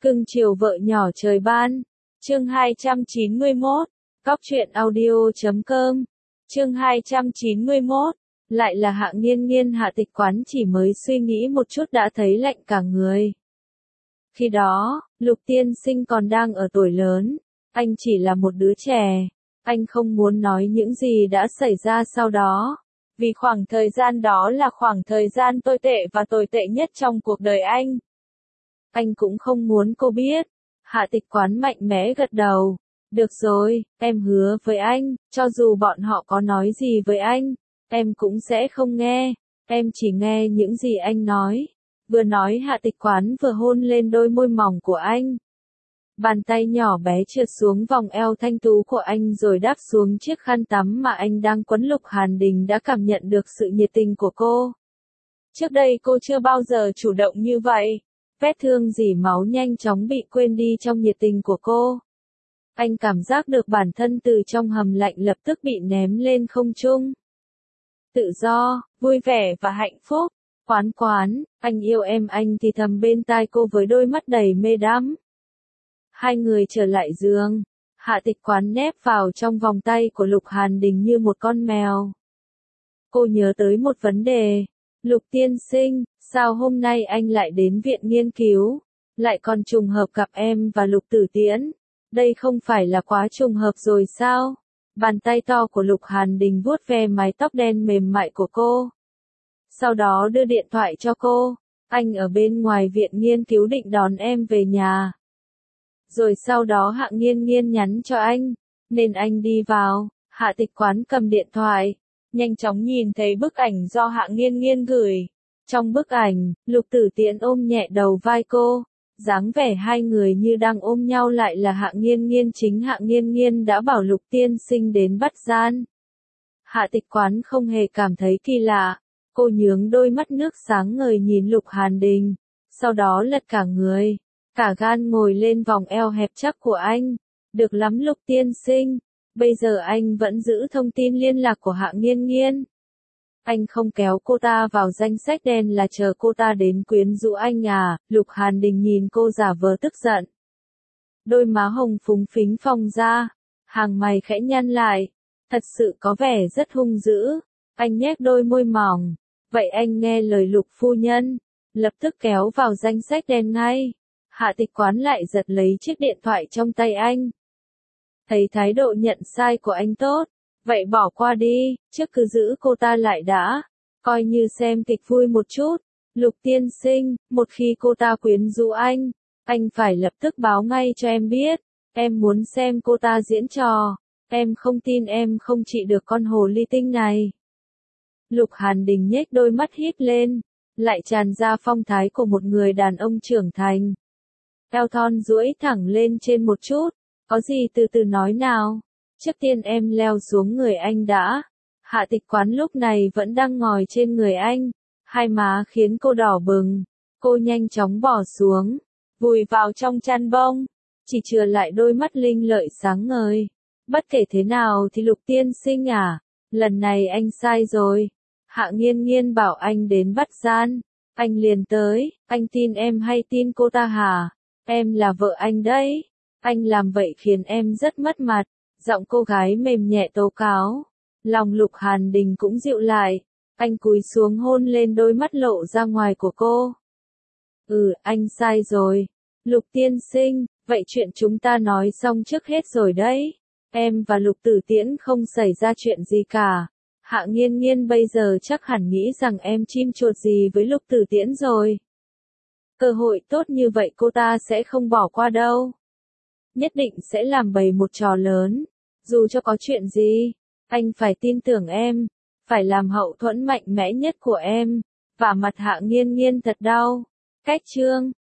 Cưng chiều vợ nhỏ trời ban. Chương 291. Cóc truyện audio.com. Chương 291. Lại là Hạ Nghiên Nghiên. Hạ Tịch Quán chỉ mới suy nghĩ một chút đã thấy lạnh cả người. Khi đó, Lục Tiên Sinh còn đang ở tuổi lớn. Anh chỉ là một đứa trẻ. Anh không muốn nói những gì đã xảy ra sau đó. Vì khoảng thời gian đó là khoảng thời gian tồi tệ và tồi tệ nhất trong cuộc đời anh. Anh cũng không muốn cô biết. Hạ Tịch Quán mạnh mẽ gật đầu. Được rồi, em hứa với anh, cho dù bọn họ có nói gì với anh, em cũng sẽ không nghe. Em chỉ nghe những gì anh nói. Vừa nói Hạ Tịch Quán vừa hôn lên đôi môi mỏng của anh. Bàn tay nhỏ bé trượt xuống vòng eo thanh tú của anh rồi đáp xuống chiếc khăn tắm mà anh đang quấn. Lục Hàn Đình đã cảm nhận được sự nhiệt tình của cô. Trước đây cô chưa bao giờ chủ động như vậy. Vết thương rỉ máu nhanh chóng bị quên đi trong nhiệt tình của cô. Anh cảm giác được bản thân từ trong hầm lạnh lập tức bị ném lên không trung. Tự do, vui vẻ và hạnh phúc. Quán Quán, anh yêu em, anh thì thầm bên tai cô với đôi mắt đầy mê đắm. Hai người trở lại giường. Hạ Tịch Quán nép vào trong vòng tay của Lục Hàn Đình như một con mèo. Cô nhớ tới một vấn đề. Lục tiên sinh, sao hôm nay anh lại đến viện nghiên cứu? Lại còn trùng hợp gặp em và Lục Tử Tiễn. Đây không phải là quá trùng hợp rồi sao? Bàn tay to của Lục Hàn Đình vuốt ve mái tóc đen mềm mại của cô. Sau đó đưa điện thoại cho cô. Anh ở bên ngoài viện nghiên cứu định đón em về nhà. Rồi sau đó Hạ Nghiên Nghiên nhắn cho anh, nên anh đi vào. Hạ Tịch Quán cầm điện thoại, nhanh chóng nhìn thấy bức ảnh do Hạ Nghiên Nghiên gửi. Trong bức ảnh, Lục Tử Tiễn ôm nhẹ đầu vai cô, dáng vẻ hai người như đang ôm nhau lại là Hạ Nghiên Nghiên. Chính Hạ Nghiên Nghiên đã bảo Lục tiên sinh đến bắt gian. Hạ Tịch Quán không hề cảm thấy kỳ lạ, cô nhướng đôi mắt nước sáng ngời nhìn Lục Hàn Đình, sau đó lật cả người, cả gan ngồi lên vòng eo hẹp chắc của anh. Được lắm Lục tiên sinh, bây giờ anh vẫn giữ thông tin liên lạc của Hạ Nghiên Nghiên. Anh không kéo cô ta vào danh sách đen là chờ cô ta đến quyến rũ anh à? Lục Hàn Đình nhìn cô giả vờ tức giận. Đôi má hồng phúng phính phồng ra, hàng mày khẽ nhăn lại, thật sự có vẻ rất hung dữ. Anh nhếch đôi môi mỏng, vậy anh nghe lời Lục phu nhân, lập tức kéo vào danh sách đen ngay. Hạ Tịch Quán lại giật lấy chiếc điện thoại trong tay anh. Thấy thái độ nhận sai của anh tốt, vậy bỏ qua đi, trước cứ giữ cô ta lại đã, coi như xem kịch vui một chút. Lục tiên sinh, một khi cô ta quyến rũ anh phải lập tức báo ngay cho em biết. Em muốn xem cô ta diễn trò, em không tin em không trị được con hồ ly tinh này. Lục Hàn Đình nhếch đôi mắt híp lên, lại tràn ra phong thái của một người đàn ông trưởng thành. Eo thon duỗi thẳng lên trên một chút, có gì từ từ nói nào. Trước tiên em leo xuống người anh đã. Hạ Tịch Quán lúc này vẫn đang ngồi trên người anh, hai má khiến cô đỏ bừng. Cô nhanh chóng bỏ xuống, vùi vào trong chăn bông, chỉ chừa lại đôi mắt linh lợi sáng ngời. Bất kể thế nào thì Lục tiên sinh à, lần này anh sai rồi. Hạ Nghiên Nghiên bảo anh đến bắt gian, anh liền tới. Anh tin em hay tin cô ta hả? Em là vợ anh đấy. Anh làm vậy khiến em rất mất mặt. Giọng cô gái mềm nhẹ tố cáo. Lòng Lục Hàn Đình cũng dịu lại. Anh cúi xuống hôn lên đôi mắt lộ ra ngoài của cô. Anh sai rồi. Lục tiên sinh, vậy chuyện chúng ta nói xong trước hết rồi đấy. Em và Lục Tử Tiễn không xảy ra chuyện gì cả. Hạ Nghiên Nghiên bây giờ chắc hẳn nghĩ rằng em chim chuột gì với Lục Tử Tiễn rồi. Cơ hội tốt như vậy cô ta sẽ không bỏ qua đâu. Nhất định sẽ làm bày một trò lớn. Dù cho có chuyện gì, anh phải tin tưởng em, phải làm hậu thuẫn mạnh mẽ nhất của em. Và mặt Hạ Nghiên Nghiên thật đau. Cách chương